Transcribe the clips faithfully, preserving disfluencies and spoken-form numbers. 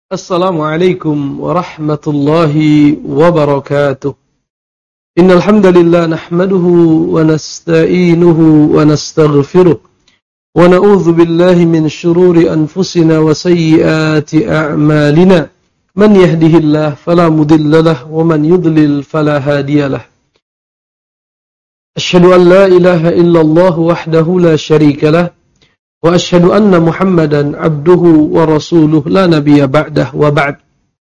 Assalamualaikum warahmatullahi wabarakatuh. Innal hamdalillah nahmaduhu wa nasta'inuhu wa nastaghfiruh wa na'udzu billahi min shururi anfusina wa sayyiati a'malina. Man yahdihillahu fala mudilla lahu wa man yudlil fala hadiya lahu. Asyhadu an la ilaha illallah wahdahu la syarika lahu wa asyhadu anna Muhammadan abduhu wa rasuluh la nabiyya ba'dah wa ba'd.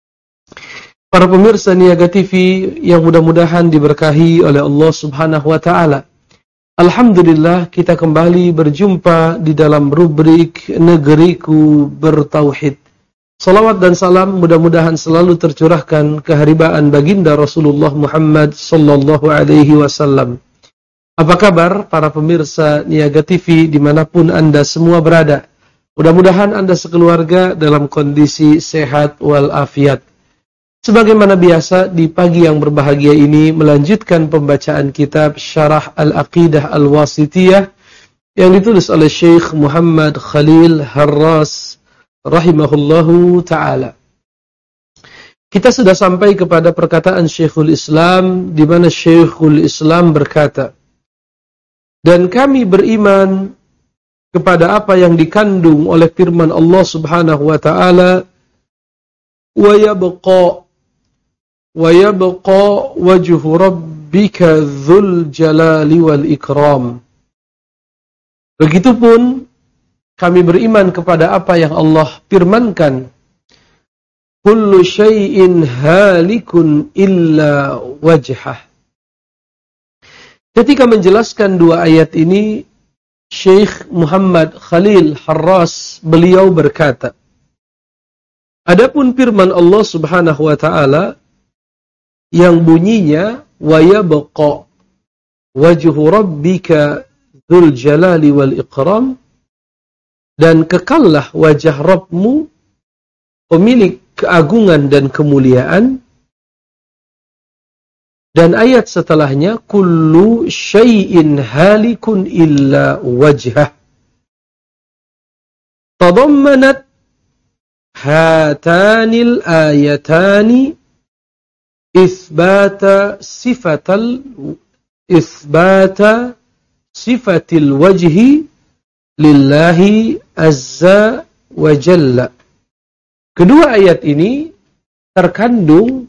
Para pemirsa Niaga T V yang mudah-mudahan diberkahi oleh Allah Subhanahu wa taala. Alhamdulillah kita kembali berjumpa di dalam rubrik Negeriku Bertauhid. Salawat dan salam mudah-mudahan selalu tercurahkan keharibaan baginda Rasulullah Muhammad sallallahu alaihi wasallam. Apa kabar para pemirsa Niaga T V dimanapun Anda semua berada? Mudah-mudahan Anda sekeluarga dalam kondisi sehat walafiat. Sebagaimana biasa di pagi yang berbahagia ini melanjutkan pembacaan kitab Syarah Al-Aqidah Al-Wasithiyah yang ditulis oleh Syekh Muhammad Khalil Harras rahimahullahu ta'ala. Kita sudah sampai kepada perkataan Syekhul Islam di mana Syekhul Islam berkata, dan kami beriman kepada apa yang dikandung oleh firman Allah Subhanahu wa taala, wa yabqa wa yabqa wajhu rabbika dzul jalali wal ikram. Begitupun kami beriman kepada apa yang Allah firmankan, kullu syai'in halikun illa wajhah. Ketika menjelaskan dua ayat ini, Syekh Muhammad Khalil Harras beliau berkata, adapun firman Allah Subhanahu wa taala yang bunyinya wa yabqa wajhu rabbika dzul jalali wal ikram, dan kekallah wajah Rabbmu pemilik keagungan dan kemuliaan. Dan ayat setelahnya, kullu syai'in halikun illa wajhah. Tadammanat hatanil ayatani ithbata sifatal ithbata sifatil wajhi lillahi azza wa jalla. Kedua ayat ini terkandung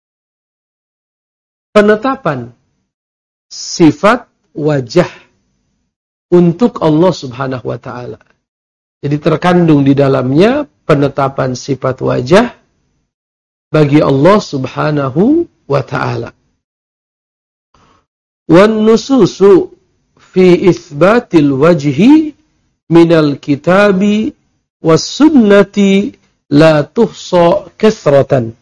penetapan sifat wajah untuk Allah Subhanahu wa taala. Jadi terkandung di dalamnya penetapan sifat wajah bagi Allah Subhanahu wa taala. Wan nususu fi itsbatil wajhi minal kitabi was sunnati la tuhsa kathratan.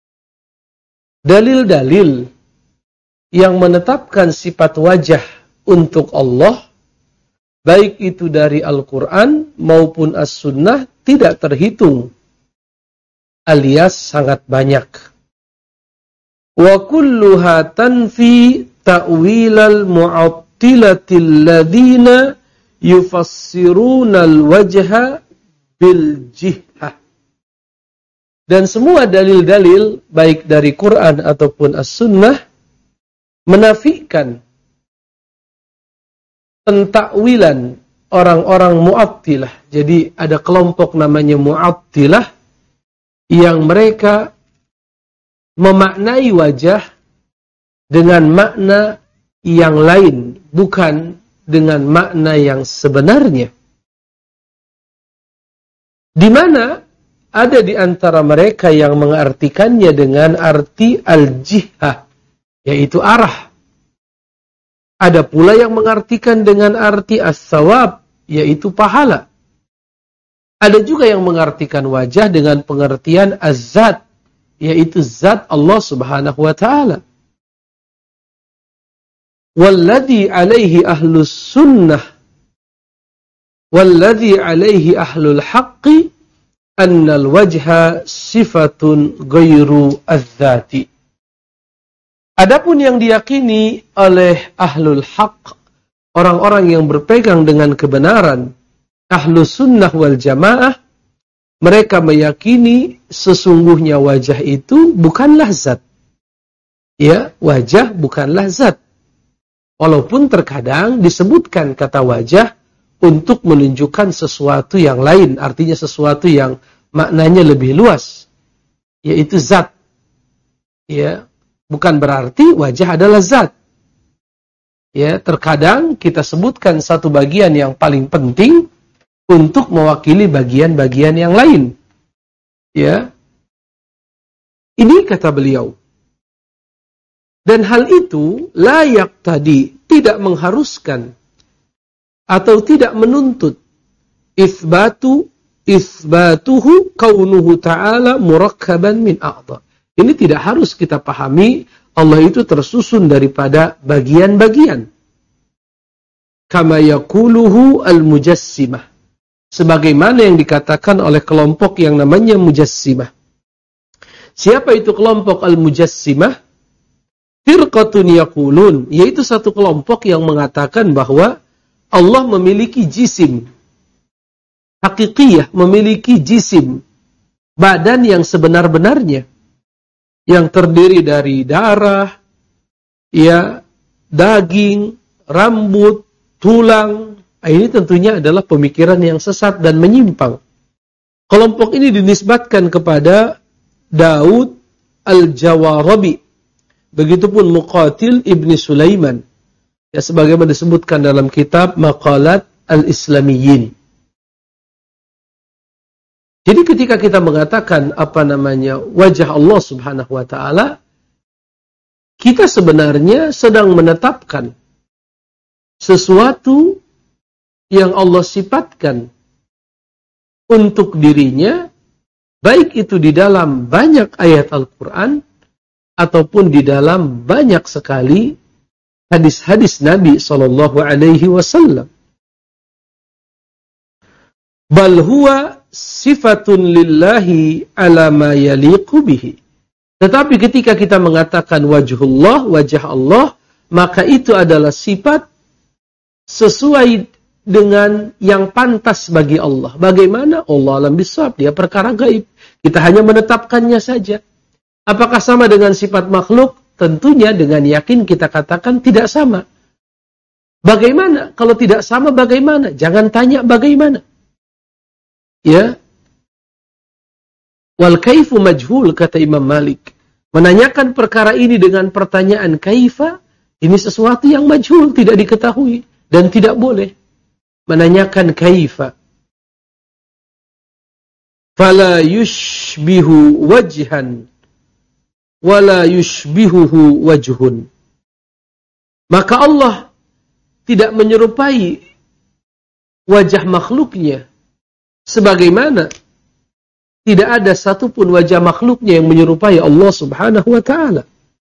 Dalil-dalil yang menetapkan sifat wajah untuk Allah, baik itu dari Al-Quran maupun As-Sunnah, tidak terhitung, alias sangat banyak. Wa kulluha tanfi ta'wilal mu'attilatil ladhina yufassirunal wajha bil jihah. Dan semua dalil-dalil, baik dari Quran ataupun As-Sunnah, menafikan pentakwilan orang-orang Mu'attilah. Jadi ada kelompok namanya Mu'attilah yang mereka memaknai wajah dengan makna yang lain, bukan dengan makna yang sebenarnya. Di mana ada di antara mereka yang mengartikannya dengan arti al-jihah, yaitu arah. Ada pula yang mengartikan dengan arti as-sawab, yaitu pahala. Ada juga yang mengartikan wajah dengan pengertian az-zat, yaitu zat Allah Subhanahu wa taala. Walladhi alaihi ahlus sunnah walladhi alaihi ahlul haqqi annal wajha sifatun ghairu az-zati. Adapun yang diyakini oleh ahlul haq, orang-orang yang berpegang dengan kebenaran, ahlus sunnah wal jamaah, mereka meyakini sesungguhnya wajah itu bukanlah zat. Ya, wajah bukanlah zat. Walaupun terkadang disebutkan kata wajah untuk menunjukkan sesuatu yang lain, artinya sesuatu yang maknanya lebih luas, yaitu zat. Ya, bukan berarti wajah adalah zat. Ya, terkadang kita sebutkan satu bagian yang paling penting untuk mewakili bagian-bagian yang lain. Ya. Ini kata beliau. Dan hal itu layak tadi, tidak mengharuskan atau tidak menuntut itsbatu itsbatuhu kaunuhu ta'ala murakkaban min a'dha. Ini tidak harus kita pahami Allah itu tersusun daripada bagian-bagian. Kama yaquluhu al-mujassimah. Sebagaimana yang dikatakan oleh kelompok yang namanya mujassimah. Siapa itu kelompok al-mujassimah? Firqatun yaqulun, yaitu satu kelompok yang mengatakan bahwa Allah memiliki jisim. Hakikiyah, memiliki jisim. Badan yang sebenar-benarnya. Yang terdiri dari darah, ya, daging, rambut, tulang. Ini tentunya adalah pemikiran yang sesat dan menyimpang. Kelompok ini dinisbatkan kepada Daud al-Jawarabi. Begitupun Muqatil ibni Sulaiman. Ya, sebagaimana disebutkan dalam kitab Maqalat al-Islamiyyin. Jadi ketika kita mengatakan apa namanya wajah Allah Subhanahu wa taala, kita sebenarnya sedang menetapkan sesuatu yang Allah sifatkan untuk dirinya, baik itu di dalam banyak ayat Al-Quran ataupun di dalam banyak sekali hadis-hadis Nabi sallallahu alaihi wasallam. Bal huwa sifatun lillahi ala ma yaliqu bihi. Tetapi ketika kita mengatakan wajhullah, wajah Allah, maka itu adalah sifat sesuai dengan yang pantas bagi Allah. Bagaimana? Allah alam bisawab, dia perkara gaib. Kita hanya menetapkannya saja. Apakah sama dengan sifat makhluk? Tentunya dengan yakin kita katakan tidak sama. Bagaimana? Kalau tidak sama bagaimana? Jangan tanya bagaimana. Ya. Wal kaifu majhul, kata Imam Malik. Menanyakan perkara ini dengan pertanyaan kaifa, ini sesuatu yang majhul, tidak diketahui dan tidak boleh. Menanyakan kaifa. Fala yushbihu wajhan wala yushbihuhu wajhun. Maka Allah tidak menyerupai wajah makhluknya sebagaimana tidak ada satupun wajah makhluknya yang menyerupai Allah Subhanahu wa ta'ala.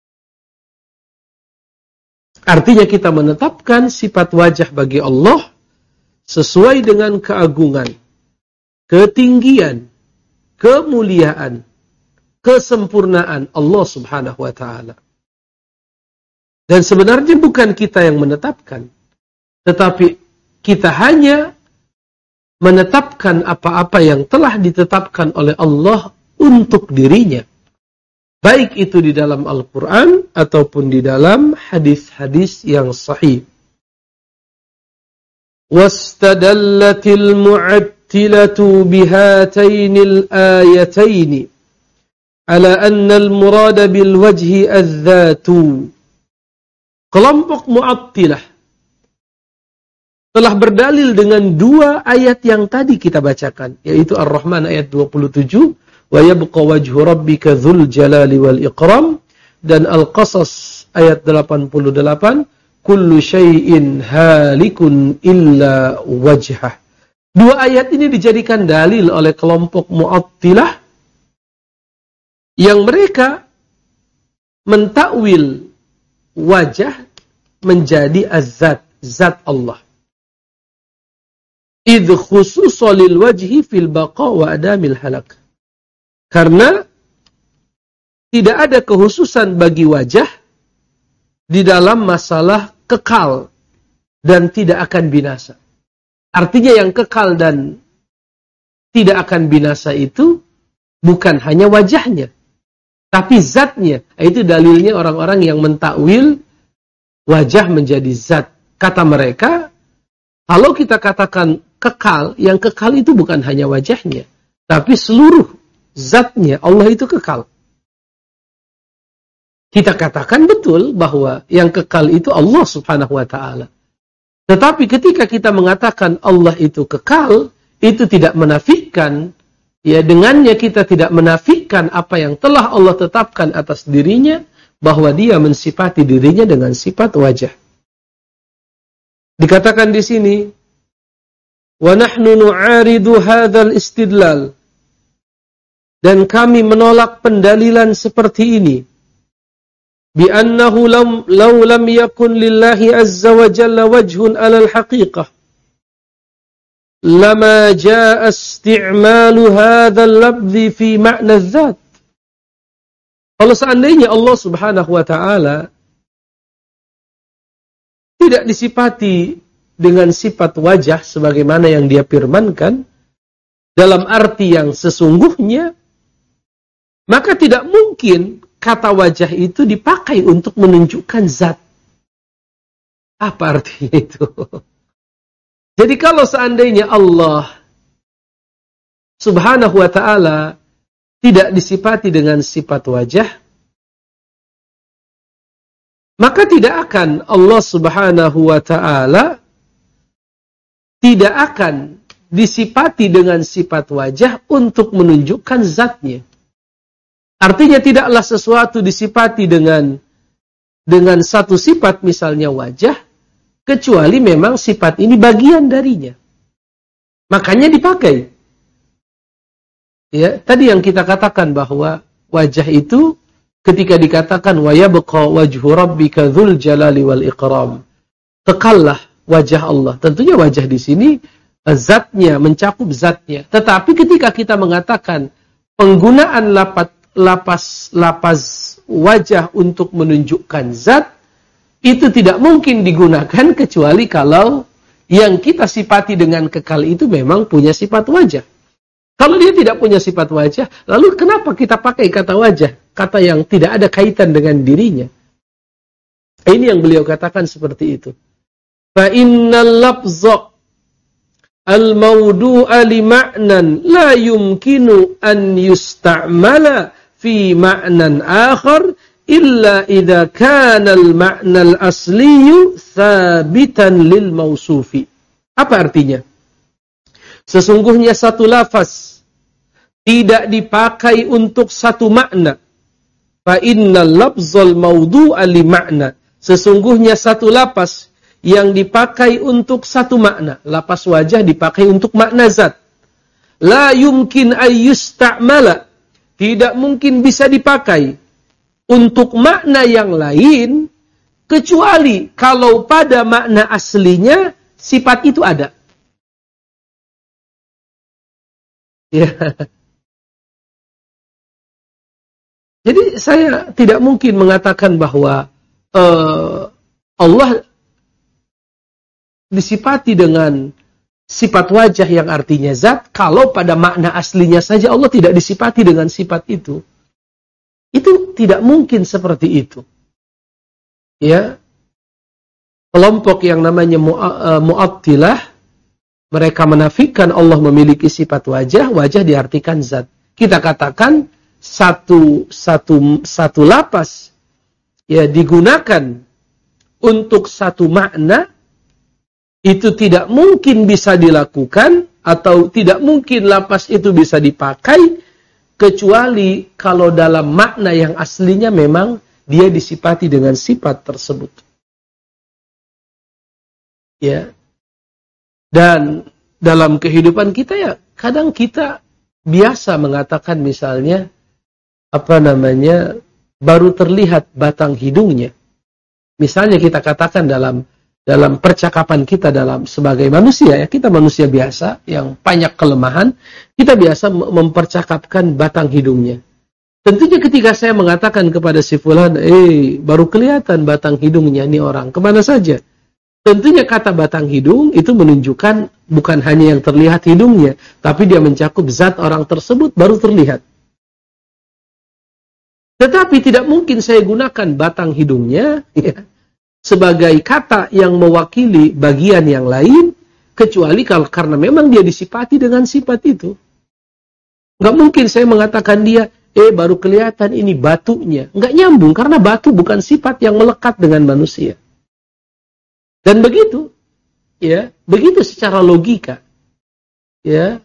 Artinya kita menetapkan sifat wajah bagi Allah sesuai dengan keagungan, ketinggian, kemuliaan, kesempurnaan Allah Subhanahu wa ta'ala. Dan sebenarnya bukan kita yang menetapkan, tetapi kita hanya menetapkan apa-apa yang telah ditetapkan oleh Allah untuk dirinya. Baik itu di dalam Al-Quran ataupun di dalam hadis-hadis yang sahih. وَاسْتَدَلَّتِ الْمُعَتِّلَةُ بِهَاتَيْنِ الْآيَتَيْنِ عَلَى أَنَّ الْمُرَادَ بِالْوَجْهِ الذَّاتُ. Kelompok Mu'attilah telah berdalil dengan dua ayat yang tadi kita bacakan, yaitu Ar-Rahman ayat dua puluh tujuh, wa yabqa wajhu rabbika dzul jalali wal ikram, dan Al-Qasas ayat delapan puluh delapan, kullu syai'in halikun illa wajhah. Dua ayat ini dijadikan dalil oleh kelompok Mu'attilah yang mereka mentakwil wajah menjadi az-zat, zat Allah. Idh khususa lil wajhi fil baqa wa adamil halak. Karena tidak ada kekhususan bagi wajah di dalam masalah kekal dan tidak akan binasa. Artinya yang kekal dan tidak akan binasa itu bukan hanya wajahnya, tapi zatnya. Itu dalilnya orang-orang yang mentakwil wajah menjadi zat. Kata mereka, kalau kita katakan kekal, yang kekal itu bukan hanya wajahnya, tapi seluruh zatnya. Allah itu kekal. Kita katakan betul bahwa yang kekal itu Allah subhanahu wa ta'ala. Tetapi ketika kita mengatakan Allah itu kekal, itu tidak menafikan, ya dengannya kita tidak menafikan apa yang telah Allah tetapkan atas dirinya, bahwa dia mensifati dirinya dengan sifat wajah. Dikatakan di sini, wa nahnu nu'aridu hadzal istidlal, dan kami menolak pendalilan seperti ini, bi annahu lam law lam yakun lillahi azza wa jalla wajhun 'ala al-haqiqah lama jaa isti'malu hadzal lafzi fi ma'na dzat. Kalau seandainya Allah subhanahu wa ta'ala tidak disifati dengan sifat wajah sebagaimana yang dia firmankan dalam arti yang sesungguhnya, maka tidak mungkin kata wajah itu dipakai untuk menunjukkan zat. Apa artinya itu? Jadi kalau seandainya Allah subhanahu wa ta'ala tidak disifati dengan sifat wajah, maka tidak akan Allah subhanahu wa ta'ala tidak akan disifati dengan sifat wajah untuk menunjukkan zatnya. Artinya tidaklah sesuatu disifati dengan dengan satu sifat, misalnya wajah, kecuali memang sifat ini bagian darinya. Makanya dipakai. Ya, tadi yang kita katakan bahwa wajah itu ketika dikatakan wa yabqa wajhu rabbika dzul jalali wal ikram. Kekallah wajah Allah. Tentunya wajah di sini zatnya, mencakup zatnya. Tetapi ketika kita mengatakan penggunaan lapat lapas-lapas wajah untuk menunjukkan zat, itu tidak mungkin digunakan kecuali kalau yang kita sifati dengan kekal itu memang punya sifat wajah. Kalau dia tidak punya sifat wajah, lalu kenapa kita pakai kata wajah? Kata yang tidak ada kaitan dengan dirinya. Ini yang beliau katakan seperti itu. Fa innal lafza al-mawdu'a li ma'nan la yumkinu an yusta'mala fi ma'nan akhar illa idza kana al-ma'na al-asliyu thabitan lil mausufi. Apa artinya? Sesungguhnya satu lafaz tidak dipakai untuk satu makna. Fa innal lafzal mawdu'a li ma'na. Sesungguhnya satu lafaz yang dipakai untuk satu makna. Lafaz wajah dipakai untuk makna zat. La yumkin ayyusta'mala. Tidak mungkin bisa dipakai untuk makna yang lain, kecuali kalau pada makna aslinya sifat itu ada. Ya. Jadi saya tidak mungkin mengatakan bahwa uh, Allah disifati dengan sifat wajah yang artinya zat, kalau pada makna aslinya saja Allah tidak disifati dengan sifat itu. Itu tidak mungkin seperti itu. Ya. Kelompok yang namanya Mu'attilah, mereka menafikan Allah memiliki sifat wajah, wajah diartikan zat. Kita katakan satu satu satu lapas ya digunakan untuk satu makna, itu tidak mungkin bisa dilakukan atau tidak mungkin lapas itu bisa dipakai kecuali kalau dalam makna yang aslinya memang dia disifati dengan sifat tersebut. Ya. Dan dalam kehidupan kita ya kadang kita biasa mengatakan misalnya apa namanya baru terlihat batang hidungnya. Misalnya kita katakan dalam dalam percakapan kita dalam sebagai manusia ya, kita manusia biasa yang banyak kelemahan, kita biasa mempercakapkan batang hidungnya. Tentunya ketika saya mengatakan kepada si fulan, eh baru kelihatan batang hidungnya nih orang, kemana saja? Tentunya kata batang hidung itu menunjukkan Bukan hanya yang terlihat hidungnya, tapi dia mencakup zat orang tersebut baru terlihat. Tetapi tidak mungkin saya gunakan batang hidungnya ya, sebagai kata yang mewakili bagian yang lain, kecuali kalau karena memang dia disifati dengan sifat itu. Nggak mungkin saya mengatakan dia, eh baru kelihatan ini batunya. Nggak nyambung, karena batu bukan sifat yang melekat dengan manusia. Dan begitu, ya, begitu secara logika. Ya.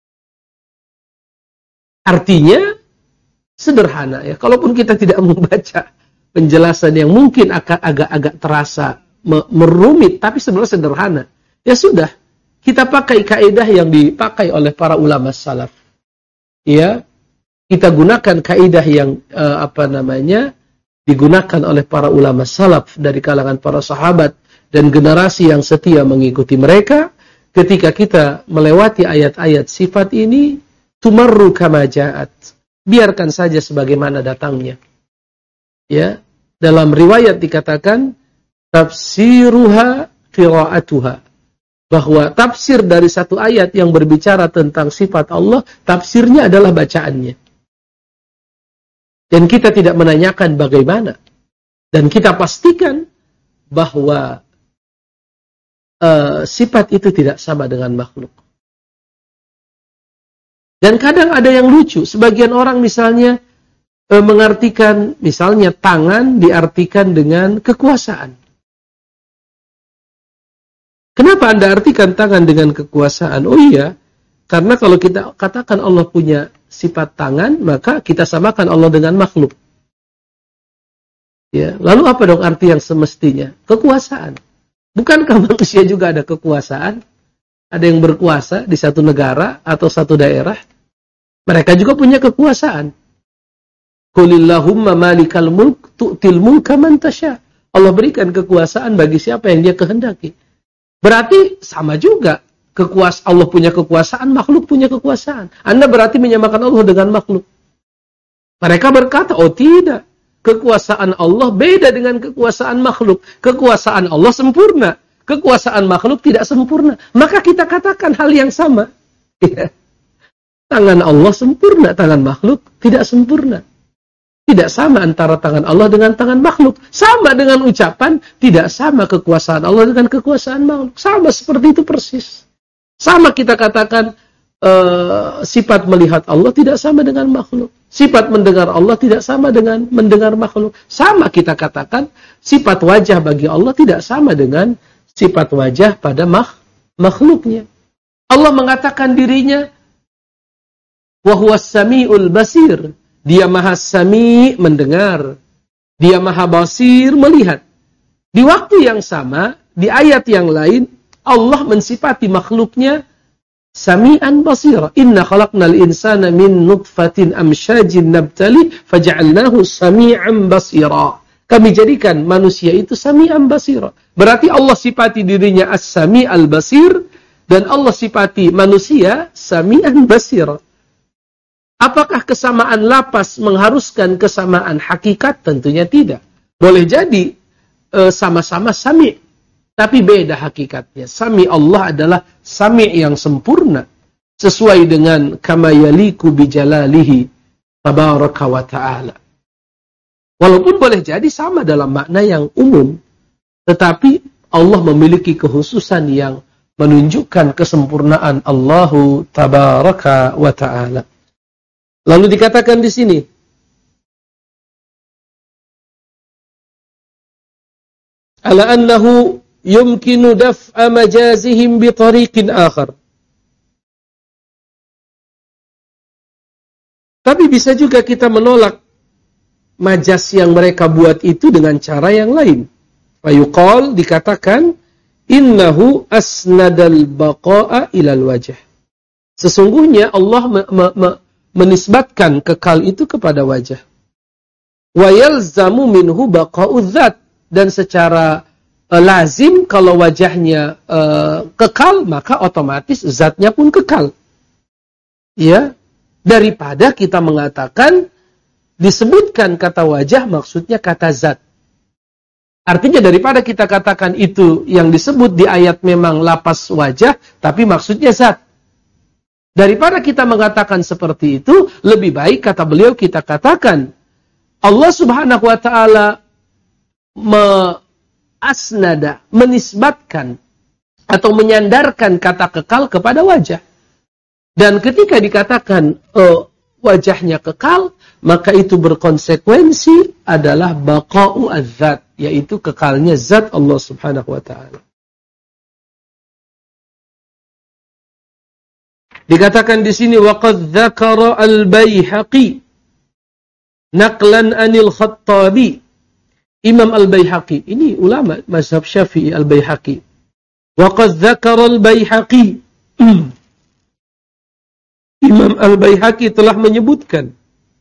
Artinya sederhana ya. Kalaupun kita tidak membaca penjelasan yang mungkin agak-agak terasa merumit, tapi sebenarnya sederhana. Ya sudah, kita pakai kaidah yang dipakai oleh para ulama salaf. Ya, kita gunakan kaidah yang uh, apa namanya digunakan oleh para ulama salaf dari kalangan para sahabat dan generasi yang setia mengikuti mereka. Ketika kita melewati ayat-ayat sifat ini, tumarru kama ja'at. Biarkan saja sebagaimana datangnya. Ya, dalam riwayat dikatakan tafsiruha qira'atuha, bahwa tafsir dari satu ayat yang berbicara tentang sifat Allah, tafsirnya adalah bacaannya. Dan kita tidak menanyakan bagaimana. Dan kita pastikan bahwa uh, sifat itu tidak sama dengan makhluk. Dan kadang ada yang lucu. Sebagian orang misalnya e, mengartikan, misalnya tangan diartikan dengan kekuasaan. Kenapa Anda artikan tangan dengan kekuasaan? Oh iya, karena kalau kita katakan Allah punya sifat tangan, maka kita samakan Allah dengan makhluk. Ya, lalu apa dong arti yang semestinya? Kekuasaan. Bukankah manusia juga ada kekuasaan? Ada yang berkuasa di satu negara atau satu daerah. Mereka juga punya kekuasaan. Qulillahumma malikal mulk tu'til mulka man tasha. Allah berikan kekuasaan bagi siapa yang dia kehendaki. Berarti sama juga. Kekuas Allah punya kekuasaan, makhluk punya kekuasaan. Anda berarti menyamakan Allah dengan makhluk. Mereka berkata, oh tidak. Kekuasaan Allah beda dengan kekuasaan makhluk. Kekuasaan Allah sempurna. Kekuasaan makhluk tidak sempurna. Maka kita katakan hal yang sama. Ya. Tangan Allah sempurna, tangan makhluk tidak sempurna. Tidak sama antara tangan Allah dengan tangan makhluk. Sama dengan ucapan, tidak sama kekuasaan Allah dengan kekuasaan makhluk. Sama seperti itu persis. Sama kita katakan, uh, sifat melihat Allah tidak sama dengan makhluk. Sifat mendengar Allah tidak sama dengan mendengar makhluk. Sama kita katakan, sifat wajah bagi Allah tidak sama dengan sifat wajah pada makh, makhluknya. Allah mengatakan dirinya wa huwas samiul basir. Dia maha sami mendengar. Dia maha basir melihat. Di waktu yang sama, di ayat yang lain, Allah mensifati makhluknya sami'an basira. Inna khalaqnal insana min nutfatin amsyajin nabtali faja'alnahu sami'an basira. Kami jadikan manusia itu sami'an basira. Berarti Allah sifati dirinya as-sami' al-basir dan Allah sifati manusia sami'an basira. Apakah kesamaan lapas mengharuskan kesamaan hakikat? Tentunya tidak. Boleh jadi e, sama-sama sami', tapi beda hakikatnya. Sami' Allah adalah sami' yang sempurna sesuai dengan kama yaliku bijalalihi tabaraka wa ta'ala. Walaupun boleh jadi sama dalam makna yang umum, tetapi Allah memiliki kekhususan yang menunjukkan kesempurnaan Allahu tabaraka wa ta'ala. Lalu dikatakan di sini, ala annahu yumkinu daf'a majazihim bi tariqin akhar. Tapi bisa juga kita menolak majas yang mereka buat itu dengan cara yang lain. Fayuqal, dikatakan, innahu asnadal baqa'a ilal wajah. Sesungguhnya Allah me- me- me- menisbatkan kekal itu kepada wajah. Wa yalzamu minhu baqa'u dzat. Dan secara uh, lazim kalau wajahnya uh, kekal, maka otomatis zatnya pun kekal. Ya, daripada kita mengatakan disebutkan kata wajah maksudnya kata zat. Artinya daripada kita katakan itu yang disebut di ayat memang lapas wajah, tapi maksudnya zat. Daripada kita mengatakan seperti itu, lebih baik kata beliau kita katakan Allah Subhanahu wa taala me-asnada, menisbatkan atau menyandarkan kata kekal kepada wajah. Dan ketika dikatakan uh, wajahnya kekal, maka itu berkonsekuensi adalah baqa'u az-zat, yaitu kekalnya zat Allah Subhanahu wa taala. Dikatakan di sini waqad dzakara al-Baihaqi naqlan anil Khattabi. Imam al-Baihaqi ini ulama mazhab Syafi'i al-Baihaqi. Waqad dzakara al-Baihaqi. Imam al-Baihaqi telah menyebutkan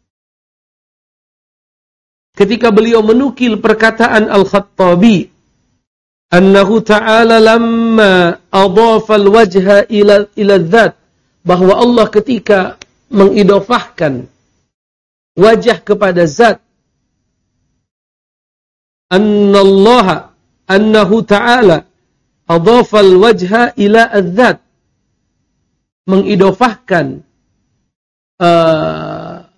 ketika beliau menukil perkataan al-Khattabi annahu ta'ala lamma adhafa al-wajha ila ila dzat, bahwa Allah ketika mengidofahkan wajah kepada zat, annallaha annahu ta'ala adhafa al-wajha ila az-zat, mengidofahkan uh,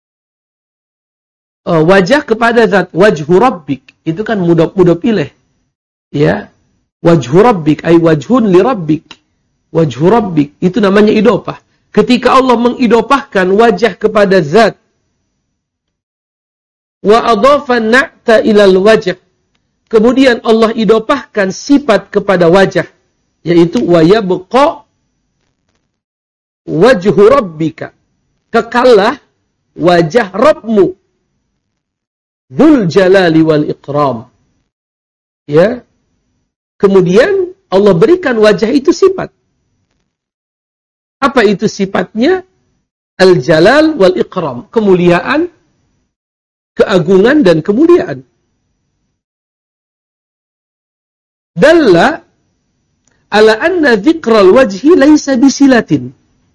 uh, wajah kepada zat, wajhu rabbik, itu kan mudhaf-mudhaf ilaih, ya, wajhu rabbik ay wajhun li rabbik, wajhu rabbik, itu namanya idopah. Ketika Allah mengidopahkan wajah kepada zat, wa adhafa na'ta ilal wajh, kemudian Allah idopahkan sifat kepada wajah, yaitu wa yabqa wajhu rabbika, kekallah wajah Rabbmu, dzul jalali wal ikram, ya. Kemudian Allah berikan wajah itu sifat. Apa itu sifatnya? Al-jalal wal ikram, kemuliaan, keagungan dan kemuliaan. Dalla ala anna dzikral wajhi laisa bisilatin.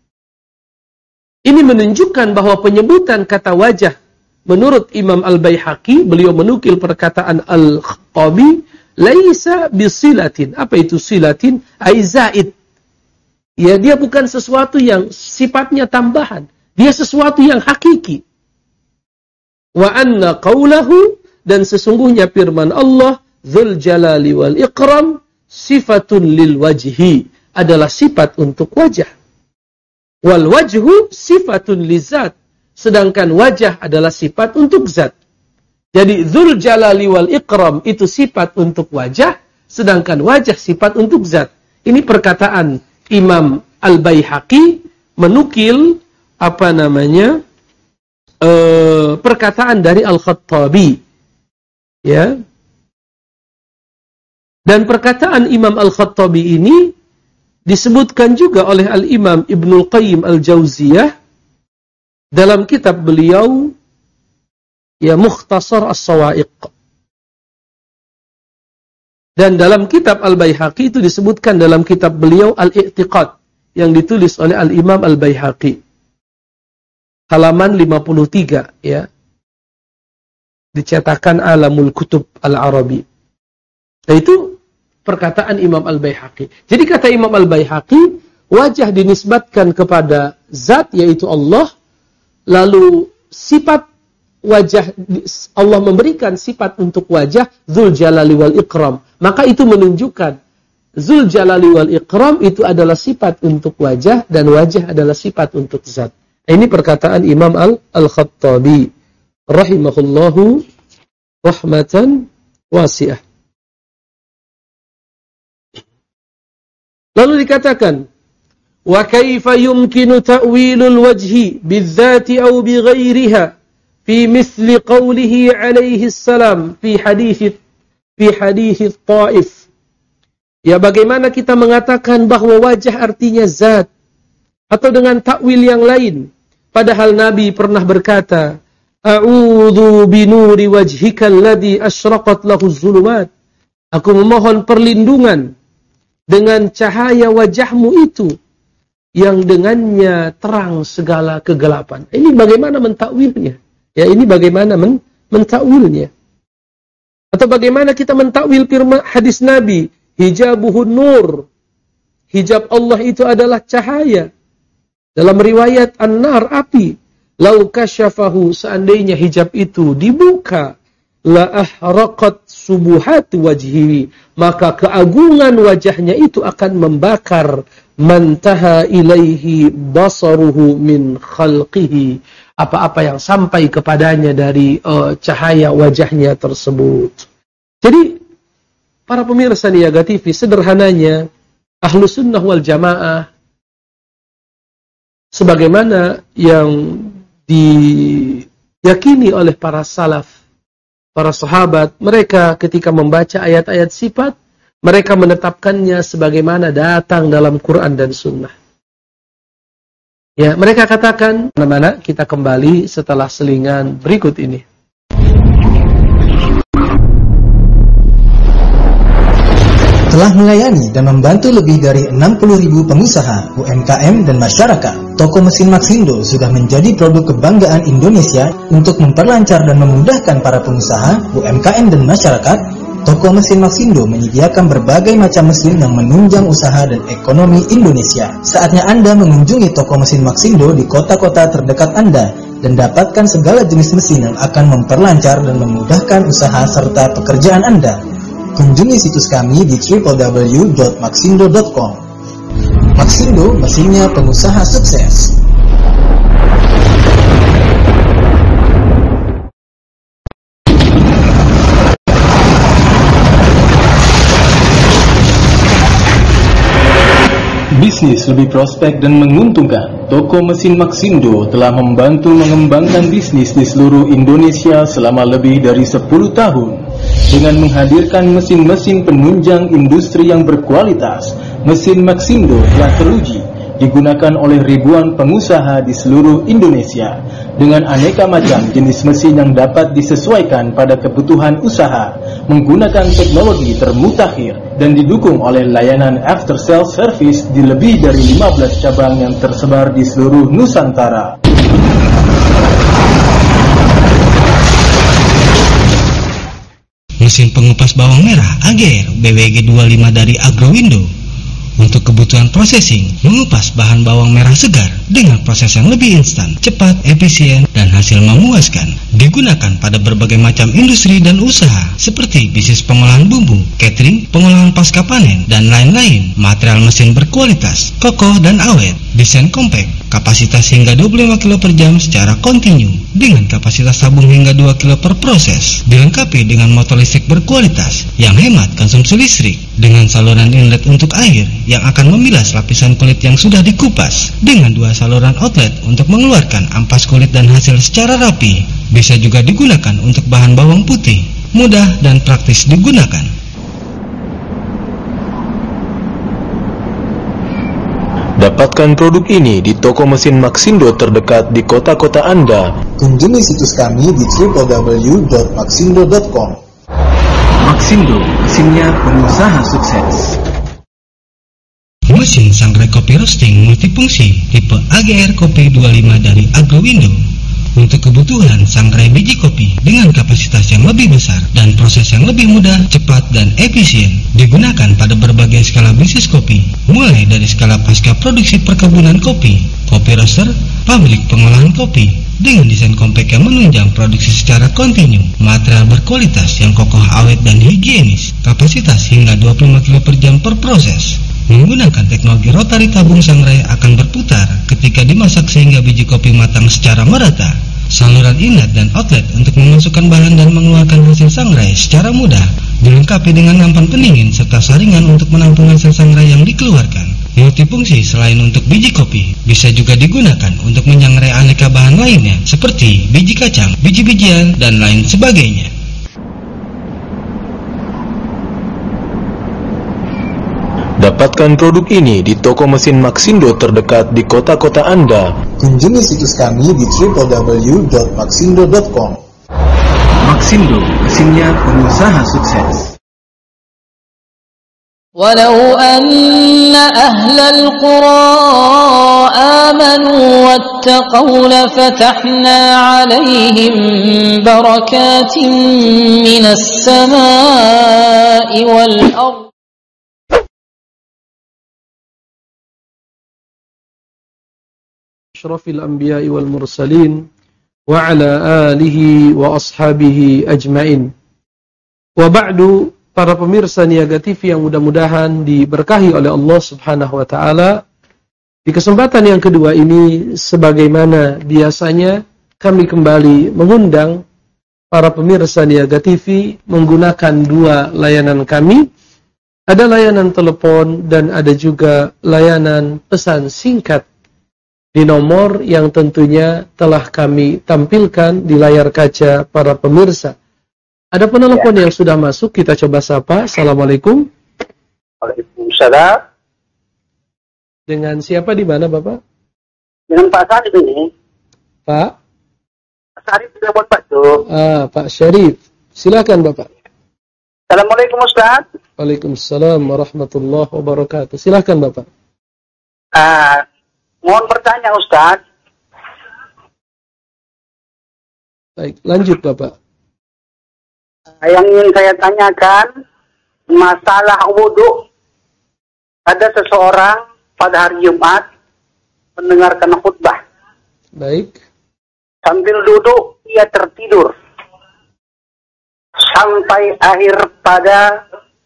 Ini menunjukkan bahwa penyebutan kata wajah menurut Imam Al-Baihaqi, beliau menukil perkataan Al-Khattabi, laisa bisilatin. Apa itu silatin? Ai zaid. Ya, dia bukan sesuatu yang sifatnya tambahan. Dia sesuatu yang hakiki. Wa anna qawlahu, dan sesungguhnya firman Allah, dzul jalali wal ikram, sifatun lil wajhi, adalah sifat untuk wajah. Wal wajhu sifatun lizat, sedangkan wajah adalah sifat untuk zat. Jadi dzul jalali wal ikram itu sifat untuk wajah, sedangkan wajah sifat untuk zat. Ini perkataan Imam Al-Baihaqi menukil apa namanya uh, perkataan dari Al-Khattabi, ya. Dan perkataan Imam Al-Khattabi ini disebutkan juga oleh Al-Imam Ibnul Qayyim Al-Jauziyah dalam kitab beliau, ya, Mukhtasar As-Sawa'iq. Dan dalam kitab Al-Baihaqi itu disebutkan dalam kitab beliau Al-I'tiqad yang ditulis oleh Al-Imam Al-Baihaqi. Halaman lima puluh tiga, ya. Dicetakan Alamul Kutub Al-Arabi. Nah, itu perkataan Imam Al-Baihaqi. Jadi kata Imam Al-Baihaqi, wajah dinisbatkan kepada zat, yaitu Allah, lalu sifat wajah, Allah memberikan sifat untuk wajah dzul jalali wal ikram, maka itu menunjukkan dzul jalali wal ikram itu adalah sifat untuk wajah dan wajah adalah sifat untuk zat. Ini perkataan Imam Al-Khattabi rahimahullahu rahmatan wasi'ah. Lalu dikatakan, wa kaifa yumkinu ta'wilul wajhi bidzati aw bighairiha fi misli qawlihi alaihi salam fi hadith fi hadith Taif. Ya, bagaimana kita mengatakan bahwa wajah artinya zat atau dengan takwil yang lain, padahal Nabi pernah berkata, a'udzu binuri wajhikal ladzi asyraqat lahu zulumat, aku memohon perlindungan dengan cahaya wajahmu itu yang dengannya terang segala kegelapan. Ini bagaimana mentakwilnya? Ya, ini bagaimana men mentakwilnya? Atau bagaimana kita mentakwil firman hadis Nabi, hijabuhun nur. Hijab Allah itu adalah cahaya. Dalam riwayat an-nar, api. Lau kasyafahu, seandainya hijab itu dibuka, la ahraqat subuhat wajhi, maka keagungan wajahnya itu akan membakar mantaha ilaihi basaruhu min khalqihi, apa-apa yang sampai kepadanya dari uh, cahaya wajahnya tersebut. Jadi para pemirsa Niaga T V, sederhananya Ahlus Sunnah wal Jamaah sebagaimana yang diyakini oleh para salaf, para sahabat, mereka ketika membaca ayat-ayat sifat, mereka menetapkannya sebagaimana datang dalam Quran dan Sunnah. Ya, mereka katakan, mana-mana kita kembali setelah selingan berikut ini. Telah melayani dan membantu lebih dari enam puluh ribu pengusaha, U M K M, dan masyarakat. Toko mesin Maxindo sudah menjadi produk kebanggaan Indonesia untuk memperlancar dan memudahkan para pengusaha, U M K M, dan masyarakat. Toko mesin Maxindo menyediakan berbagai macam mesin yang menunjang usaha dan ekonomi Indonesia. Saatnya Anda mengunjungi toko mesin Maxindo di kota-kota terdekat Anda dan dapatkan segala jenis mesin yang akan memperlancar dan memudahkan usaha serta pekerjaan Anda. Kunjungi situs kami di w w w dot maxindo dot com. Maxindo, mesinnya pengusaha sukses. Bisnis lebih prospek dan menguntungkan. Toko mesin Maxindo telah membantu mengembangkan bisnis di seluruh Indonesia selama lebih dari sepuluh tahun. Dengan menghadirkan mesin-mesin penunjang industri yang berkualitas, mesin Maxindo telah teruji digunakan oleh ribuan pengusaha di seluruh Indonesia. Dengan aneka macam jenis mesin yang dapat disesuaikan pada kebutuhan usaha, menggunakan teknologi termutakhir dan didukung oleh layanan after sales service di lebih dari lima belas cabang yang tersebar di seluruh Nusantara. Mesin pengupas bawang merah A G R B W G dua puluh lima dari Agrowindo untuk kebutuhan processing, mengupas bahan bawang merah segar dengan proses yang lebih instan, cepat, efisien, dan hasil memuaskan. Digunakan pada berbagai macam industri dan usaha seperti bisnis pengolahan bumbu, catering, pengolahan pasca panen, dan lain-lain. Material mesin berkualitas, kokoh dan awet, desain compact, kapasitas hingga dua puluh lima kilo per jam secara kontinu, dengan kapasitas tabung hingga dua kilo per proses. Dilengkapi dengan motor listrik berkualitas yang hemat konsumsi listrik, dengan saluran inlet untuk air yang akan memilas lapisan kulit yang sudah dikupas, dengan dua saluran outlet untuk mengeluarkan ampas kulit dan hasil secara rapi. Bisa juga digunakan untuk bahan bawang putih, mudah dan praktis digunakan. Dapatkan produk ini di toko mesin Maxindo terdekat di kota-kota Anda. Kunjungi situs kami di w w w dot maxindo dot com. Maxindo, mesinnya pengusaha sukses. Mesin sangrai kopi roasting multifungsi tipe A G R Kopi dua puluh lima dari Agrowindo untuk kebutuhan sangrai biji kopi dengan kapasitas yang lebih besar dan proses yang lebih mudah, cepat, dan efisien. Digunakan pada berbagai skala bisnis kopi, mulai dari skala pasca produksi perkebunan kopi, kopi roaster, pabrik pengolahan kopi, dengan desain compact yang menunjang produksi secara kontinu, material berkualitas yang kokoh, awet, dan higienis, kapasitas hingga dua puluh lima kilo per jam per proses. Menggunakan teknologi rotari tabung sangrai akan berputar ketika dimasak sehingga biji kopi matang secara merata. Saluran inlet dan outlet untuk memasukkan bahan dan mengeluarkan hasil sangrai secara mudah. Dilengkapi dengan nampan pendingin serta saringan untuk menampung hasil sangrai yang dikeluarkan. Multifungsi selain untuk biji kopi, bisa juga digunakan untuk menyangrai aneka bahan lainnya seperti biji kacang, biji-bijian, dan lain sebagainya. Dapatkan produk ini di toko mesin Maxindo terdekat di kota-kota Anda. Kunjungi situs kami di w w w dot maxindo dot com. Maxindo, mesinnya pengusaha sukses. ولو أن أهل القرى آمنوا واتقوا لفتحنا عليهم بركات من السماء والأرض أشرف الأنبياء والمرسلين وعلى آله وأصحابه أجمعين. وبعد. Para pemirsa Niaga T V yang mudah-mudahan diberkahi oleh Allah Subhanahu wa taala. Di kesempatan yang kedua ini, sebagaimana biasanya, kami kembali mengundang para pemirsa Niaga T V menggunakan dua layanan kami. Ada layanan telepon dan ada juga layanan pesan singkat di nomor yang tentunya telah kami tampilkan di layar kaca para pemirsa. Ada penelpon ya. Yang sudah masuk, kita coba sapa. Assalamualaikum. Waalaikumsalam. Dengan siapa di mana, Bapak? Dengan Pak Sarif ini. Pak? Pak Sarif sudah buat Pak tuh. Ah, Pak Syarif. Silakan, Bapak. Assalamualaikum Ustaz. Waalaikumsalam warahmatullahi wabarakatuh. Silakan, Bapak. Ah, mohon bertanya Ustaz. Baik, lanjut Bapak. Yang ingin saya tanyakan, masalah wudhu. Ada seseorang pada hari Jumat mendengarkan khutbah. Baik. Sambil duduk, ia tertidur. Sampai akhir pada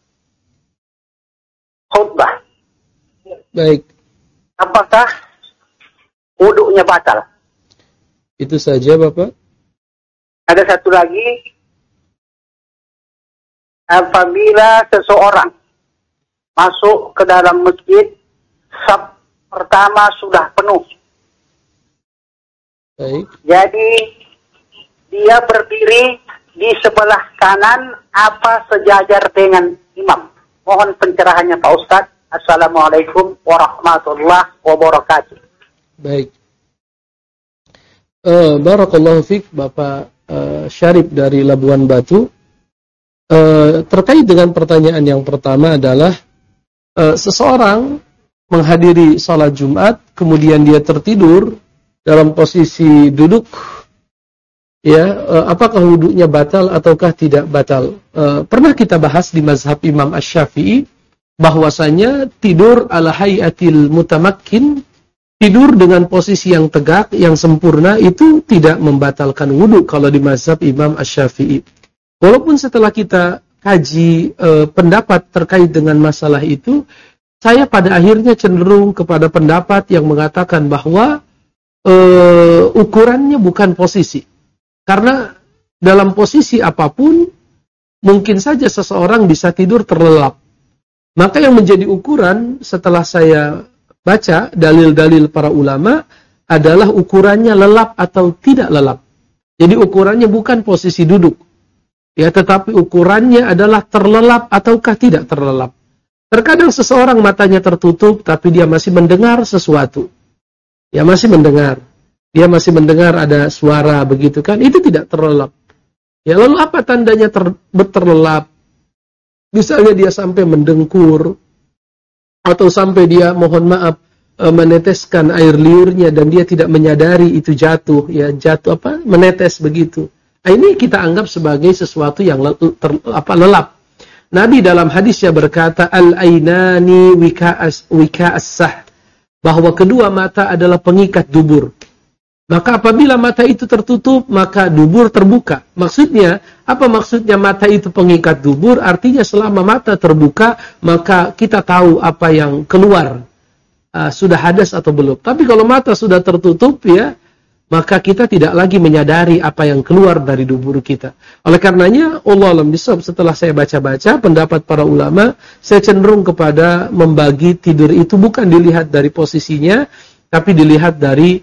khutbah. Baik. Apakah wudhunya batal? Itu saja Bapak. Ada satu lagi. Apabila seseorang masuk ke dalam masjid, saf pertama sudah penuh. Baik. Jadi dia berdiri di sebelah kanan apa sejajar dengan imam. Mohon pencerahannya Pak Ustadz. Assalamualaikum warahmatullahi wabarakatuh. Baik. Uh, Barakallahu fiik Bapak uh, Syarif dari Labuan Batu. Uh, terkait dengan pertanyaan yang pertama adalah uh, seseorang menghadiri sholat Jumat, kemudian dia tertidur dalam posisi duduk, ya, uh, apakah wudhunya batal ataukah tidak batal? Uh, pernah kita bahas di mazhab Imam Asy-Syafi'i bahwasanya tidur ala hayatil mutamakkin, tidur dengan posisi yang tegak, yang sempurna itu tidak membatalkan wudhu kalau di mazhab Imam Asy-Syafi'i. Walaupun setelah kita kaji e, pendapat terkait dengan masalah itu, saya pada akhirnya cenderung kepada pendapat yang mengatakan bahwa e, ukurannya bukan posisi. Karena dalam posisi apapun, mungkin saja seseorang bisa tidur terlelap. Maka yang menjadi ukuran setelah saya baca dalil-dalil para ulama adalah ukurannya lelap atau tidak lelap. Jadi ukurannya bukan posisi duduk. Ya, tetapi ukurannya adalah terlelap ataukah tidak terlelap. Terkadang seseorang matanya tertutup, tapi dia masih mendengar sesuatu. Ya, masih mendengar. Dia masih mendengar ada suara, begitu kan. Itu tidak terlelap. Ya, lalu apa tandanya ter, terlelap? Misalnya dia sampai mendengkur, atau sampai dia, mohon maaf, meneteskan air liurnya, dan dia tidak menyadari itu jatuh. Ya, jatuh apa? Menetes begitu. Ini kita anggap sebagai sesuatu yang ter, apa, lelap. Nabi dalam hadisnya berkata, al-ainani wika'as wika'as-sah, bahwa kedua mata adalah pengikat dubur. Maka apabila mata itu tertutup, maka dubur terbuka. Maksudnya, apa maksudnya mata itu pengikat dubur? Artinya selama mata terbuka, maka kita tahu apa yang keluar. Uh, sudah hadas atau belum. Tapi kalau mata sudah tertutup, ya, maka kita tidak lagi menyadari apa yang keluar dari dubur kita. Oleh karenanya, Allah alam bisawab, setelah saya baca-baca pendapat para ulama, saya cenderung kepada membagi tidur itu bukan dilihat dari posisinya, tapi dilihat dari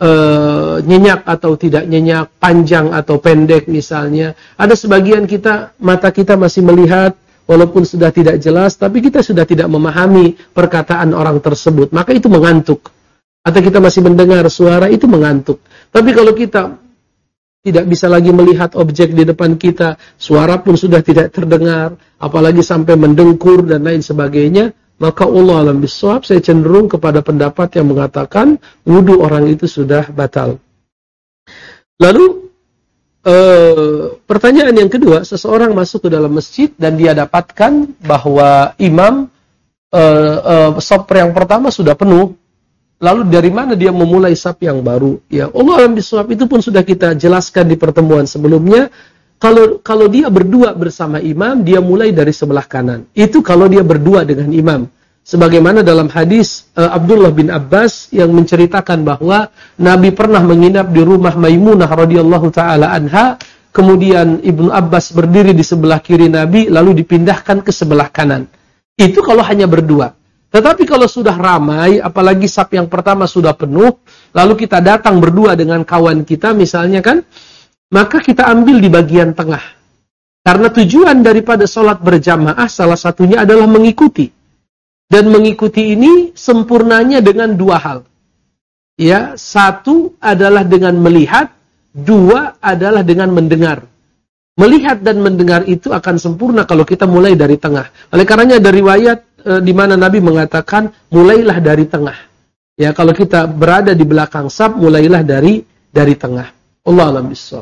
uh, nyenyak atau tidak nyenyak, panjang atau pendek misalnya. Ada sebagian kita, mata kita masih melihat, walaupun sudah tidak jelas, tapi kita sudah tidak memahami perkataan orang tersebut. Maka itu mengantuk. Atau kita masih mendengar suara, itu mengantuk. Tapi kalau kita tidak bisa lagi melihat objek di depan kita, suara pun sudah tidak terdengar, apalagi sampai mendengkur dan lain sebagainya, maka Allah alam bisawab, saya cenderung kepada pendapat yang mengatakan wudu orang itu sudah batal. Lalu Uh, pertanyaan yang kedua, seseorang masuk ke dalam masjid dan dia dapatkan bahwa imam uh, uh, saf yang pertama sudah penuh. Lalu dari mana dia memulai saf yang baru? Ya, Allah alam bisawab, itu pun sudah kita jelaskan di pertemuan sebelumnya. Kalau kalau dia berdua bersama imam, dia mulai dari sebelah kanan. Itu kalau dia berdua dengan imam. Sebagaimana dalam hadis uh, Abdullah bin Abbas yang menceritakan bahwa Nabi pernah menginap di rumah Maimunah radhiyallahu taala anha, kemudian Ibnu Abbas berdiri di sebelah kiri Nabi lalu dipindahkan ke sebelah kanan. Itu kalau hanya berdua. Tetapi kalau sudah ramai, apalagi saf yang pertama sudah penuh, lalu kita datang berdua dengan kawan kita misalnya kan, maka kita ambil di bagian tengah. Karena tujuan daripada sholat berjamaah salah satunya adalah mengikuti. Dan mengikuti ini sempurnanya dengan dua hal. Ya, satu adalah dengan melihat, dua adalah dengan mendengar. Melihat dan mendengar itu akan sempurna kalau kita mulai dari tengah. Oleh karenanya ada riwayat e, di mana Nabi mengatakan mulailah dari tengah. Ya, kalau kita berada di belakang saf, mulailah dari dari tengah. Allahu a'lam bishawab.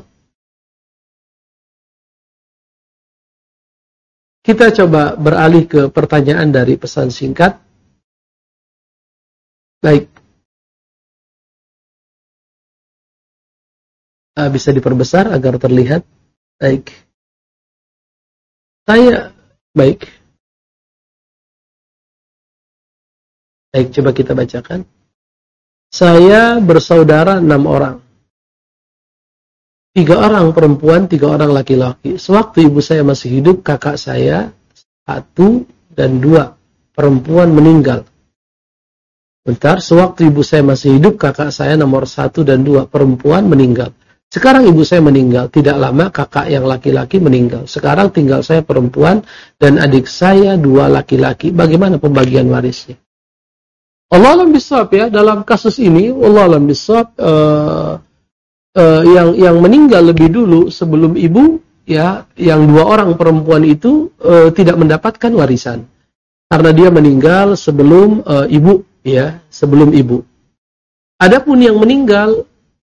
Kita coba beralih ke pertanyaan dari pesan singkat. Baik. Uh, bisa diperbesar agar terlihat. Baik. Saya, baik. Baik, coba kita bacakan. Saya bersaudara enam orang. Tiga orang perempuan, tiga orang laki-laki. Sewaktu ibu saya masih hidup, kakak saya satu dan dua perempuan meninggal. Bentar, sewaktu ibu saya masih hidup, kakak saya nomor satu dan dua perempuan meninggal. Sekarang ibu saya meninggal, tidak lama kakak yang laki-laki meninggal. Sekarang tinggal saya perempuan dan adik saya dua laki-laki. Bagaimana pembagian warisnya? Allah alam bisawab ya, dalam kasus ini, Allah alam bisawab, uh, Uh, yang yang meninggal lebih dulu sebelum ibu, ya, yang dua orang perempuan itu uh, tidak mendapatkan warisan karena dia meninggal sebelum uh, ibu, ya, sebelum ibu. Adapun yang meninggal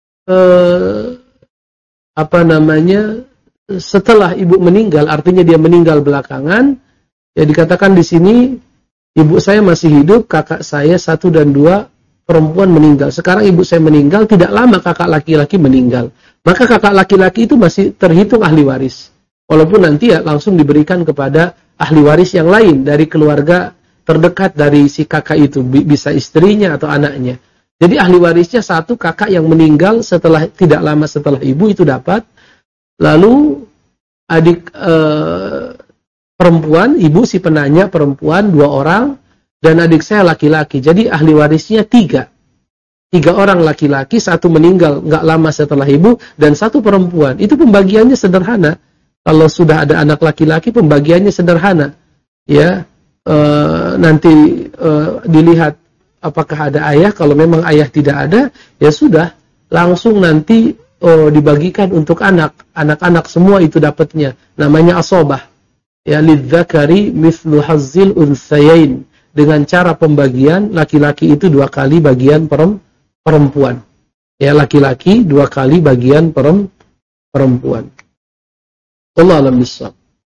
uh, apa namanya setelah ibu meninggal, artinya dia meninggal belakangan, ya dikatakan di sini ibu saya masih hidup, kakak saya satu dan dua perempuan meninggal. Sekarang ibu saya meninggal, tidak lama kakak laki-laki meninggal. Maka kakak laki-laki itu masih terhitung ahli waris. Walaupun nanti ya langsung diberikan kepada ahli waris yang lain dari keluarga terdekat dari si kakak itu. Bisa istrinya atau anaknya. Jadi ahli warisnya satu kakak yang meninggal setelah tidak lama setelah ibu itu dapat. Lalu adik eh, perempuan, ibu si penanya perempuan, dua orang. Dan adik saya laki-laki, jadi ahli warisnya tiga. Tiga orang laki-laki, satu meninggal nggak lama setelah ibu, dan satu perempuan. Itu pembagiannya sederhana. Kalau sudah ada anak laki-laki, pembagiannya sederhana. Ya, e, nanti e, dilihat apakah ada ayah. Kalau memang ayah tidak ada, ya sudah, langsung nanti e, dibagikan untuk anak. Anak-anak semua itu dapatnya. Namanya asobah. Ya, lidzakari mithlu hazzil unthayain. Dengan cara pembagian, laki-laki itu dua kali bagian perempuan. Ya, laki-laki dua kali bagian perempuan. Allah alam bisawab.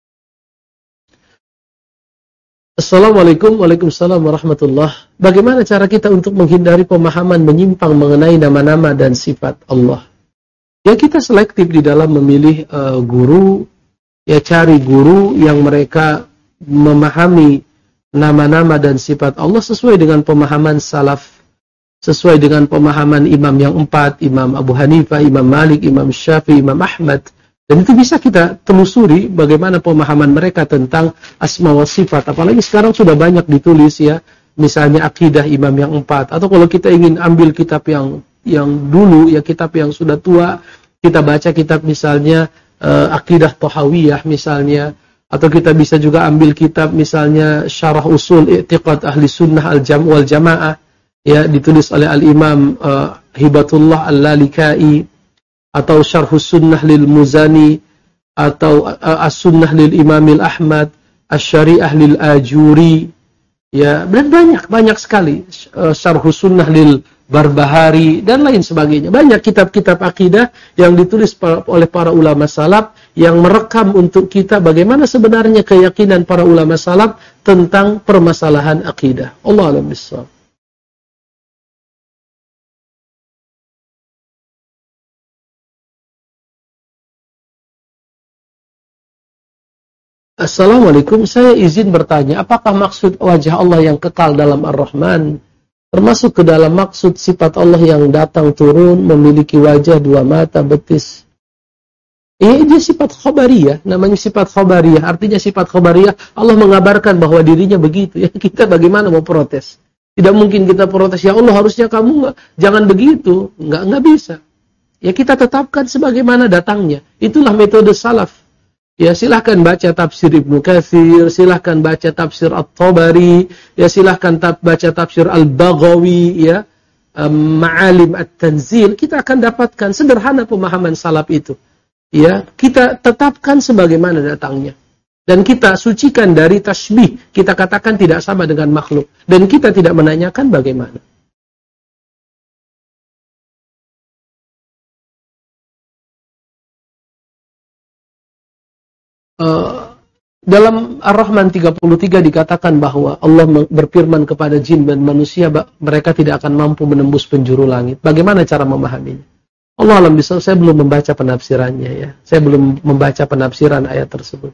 Assalamualaikum waalaikumsalam warahmatullah. Bagaimana cara kita untuk menghindari pemahaman menyimpang mengenai nama-nama dan sifat Allah? Ya, kita selektif di dalam memilih uh, guru. Ya, cari guru yang mereka memahami nama-nama dan sifat Allah sesuai dengan pemahaman salaf, sesuai dengan pemahaman imam yang empat, Imam Abu Hanifah, Imam Malik, Imam Syafi'i, Imam Ahmad. Dan itu bisa kita telusuri bagaimana pemahaman mereka tentang asma wa sifat. Apalagi sekarang sudah banyak ditulis ya, misalnya akidah imam yang empat. Atau kalau kita ingin ambil kitab yang yang dulu, ya kitab yang sudah tua, kita baca kitab misalnya uh, akidah Thahawiyah misalnya. Atau kita bisa juga ambil kitab misalnya Syarah Usul I'tiqad Ahli Sunnah Al-Jam' wal Jamaah, ya, ditulis oleh Al-Imam uh, Hibatullah Al-Lalikai. atau Syarhus Sunnah lil Muzani, atau uh, As-Sunnah lil Imamil Ahmad, Asy-Syari'ah lil Ajuri, ya, dan banyak banyak sekali uh, Syarhus Sunnah lil Barbahari dan lain sebagainya. Banyak kitab-kitab akidah yang ditulis para, oleh para ulama salaf yang merekam untuk kita bagaimana sebenarnya keyakinan para ulama salaf tentang permasalahan akidah. Allahu a'lam bishawab. Assalamualaikum, saya izin bertanya, apakah maksud wajah Allah yang kekal dalam Ar-Rahman termasuk ke dalam maksud sifat Allah yang datang turun, memiliki wajah, dua mata, betis? Ini dia sifat khobariyah, namanya sifat khobariyah. Artinya sifat khobariyah, Allah mengabarkan bahwa dirinya begitu. Ya, kita bagaimana mau protes? Tidak mungkin kita protes, ya Allah harusnya kamu nggak, jangan begitu. Nggak, nggak bisa. Ya kita tetapkan sebagaimana datangnya. Itulah metode salaf. Ya silahkan baca tafsir Ibnu Katsir, silahkan baca tafsir At-Tabari, ya silahkan tab, baca tafsir Al-Baghawi, ya um, Ma'alim At-Tanzil. Kita akan dapatkan sederhana pemahaman salaf itu. Ya, kita tetapkan sebagaimana datangnya. Dan kita sucikan dari tasbih. Kita katakan tidak sama dengan makhluk. Dan kita tidak menanyakan bagaimana. Uh, dalam Ar-Rahman tiga puluh tiga dikatakan bahwa Allah berfirman kepada jin dan manusia, mereka tidak akan mampu menembus penjuru langit. Bagaimana cara memahaminya? Allah alam bisa, saya belum membaca penafsirannya ya. Saya belum membaca penafsiran ayat tersebut.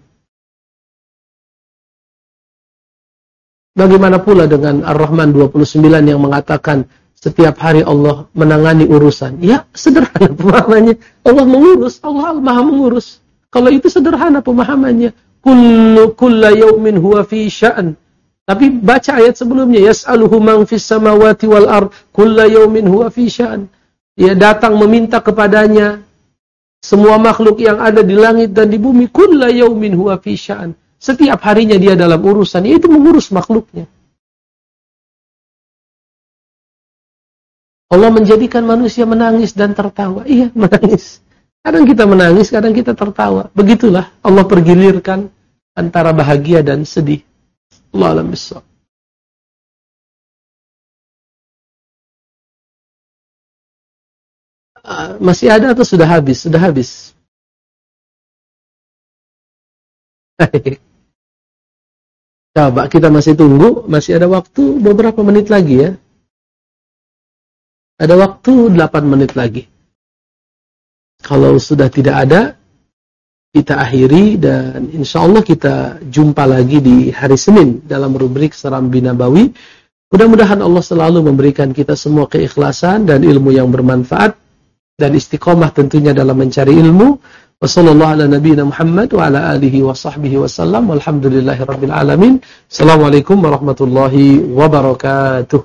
Bagaimana pula dengan Ar-Rahman dua puluh sembilan yang mengatakan setiap hari Allah menangani urusan? Ya, sederhana pemahamannya. Allah mengurus, Allah Maha mengurus. Kalau itu sederhana pemahamannya. Kullu kulla yaumin huwa fi sya'an. Tapi baca ayat sebelumnya, yas'aluhu man fis samawati wal ard, kulla yaumin huwa fi sya'an. Ya, datang meminta kepadanya semua makhluk yang ada di langit dan di bumi, kulla yaumin huwa fi sya'an. Setiap harinya dia dalam urusan, yaitu mengurus makhluknya. Allah menjadikan manusia menangis dan tertawa. Iya, menangis. Kadang kita menangis, kadang kita tertawa. Begitulah Allah pergilirkan antara bahagia dan sedih. Allah alam bissawab. Uh, masih ada atau sudah habis? Sudah habis. Coba kita masih tunggu, masih ada waktu beberapa menit lagi ya. Ada waktu delapan menit lagi. Kalau sudah tidak ada, kita akhiri dan insya Allah kita jumpa lagi di hari Senin dalam rubrik Serambi Nabawi. Mudah-mudahan Allah selalu memberikan kita semua keikhlasan dan ilmu yang bermanfaat dan istiqomah tentunya dalam mencari ilmu. Wassallallahu ala nabiyina Muhammad wa ala alihi wa sahbihi wasallam. Walhamdulillahi rabbil alamin. Assalamualaikum warahmatullahi wabarakatuh.